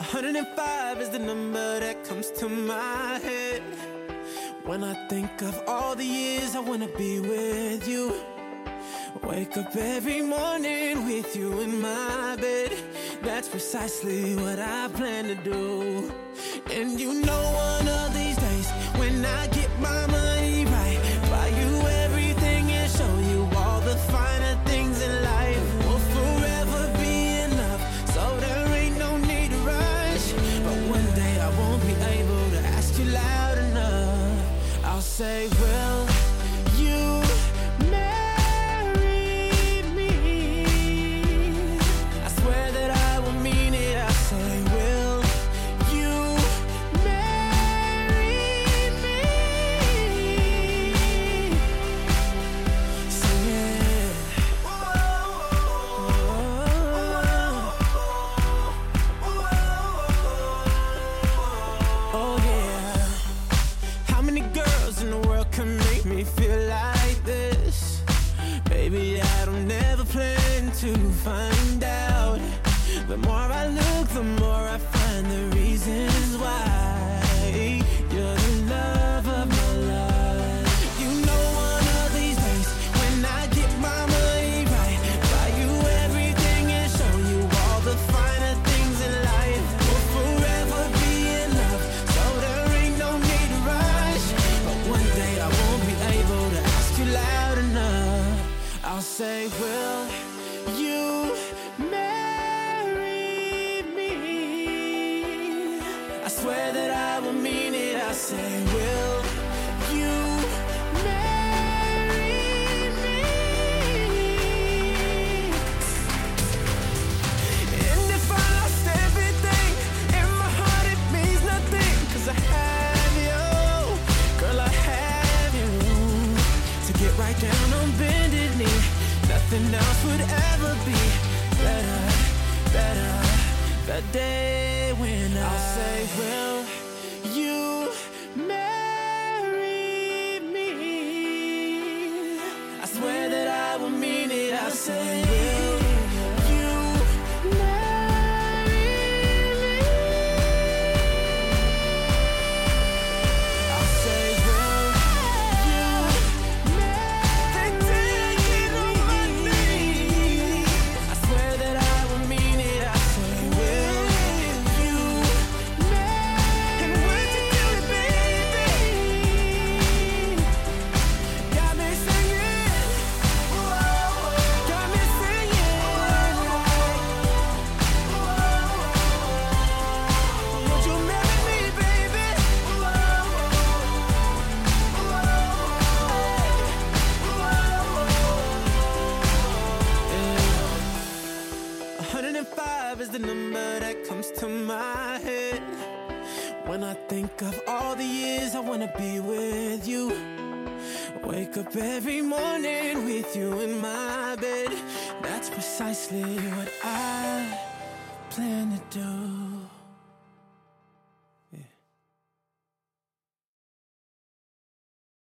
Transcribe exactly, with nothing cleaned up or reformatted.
hundred five is the number that comes to my head when I think of all the years I wanna be with you. Wake up every morning with you in my bed. That's precisely what I plan to do. And you know one of these days when I get my money right, buy you everything and show you all the finer things in life. We'll forever be in love, so there ain't no need to rush. But one day I won't be able to ask you loud enough. I'll say, will you marry me? I swear that I will mean it. I say, will you marry me? Sing it. Oh yeah. How many girls in the world can make me feel like this? Baby, I don't never plan to find out. The more I look, the more I find the reasons why you're the love of my life. You know one of these days when I get my money right, buy you everything and show you all the finer things in life. We'll forever be in love, so there ain't no need to rush. But one day I won't be able to ask you loud enough. I'll say, will you marry me? I swear that I will mean it. I say, will you marry me? And if I lost everything in my heart, it means nothing, 'cause I have you. Girl, I have you. To get right down on bended knee, nothing else would ever be better, better. The day when I'll say, will you marry me? I swear that I will mean it. I say, will you marry me? I'll say, will you marry me? I swear that I will mean it. I say, will you marry? And would you do it, baby? Got me singing, got me singing. Would you marry me, baby? one hundred five is the number that comes to my head when I think of all the years I wanna be with you. Wake up every morning with you in my bed. That's precisely what I plan to do.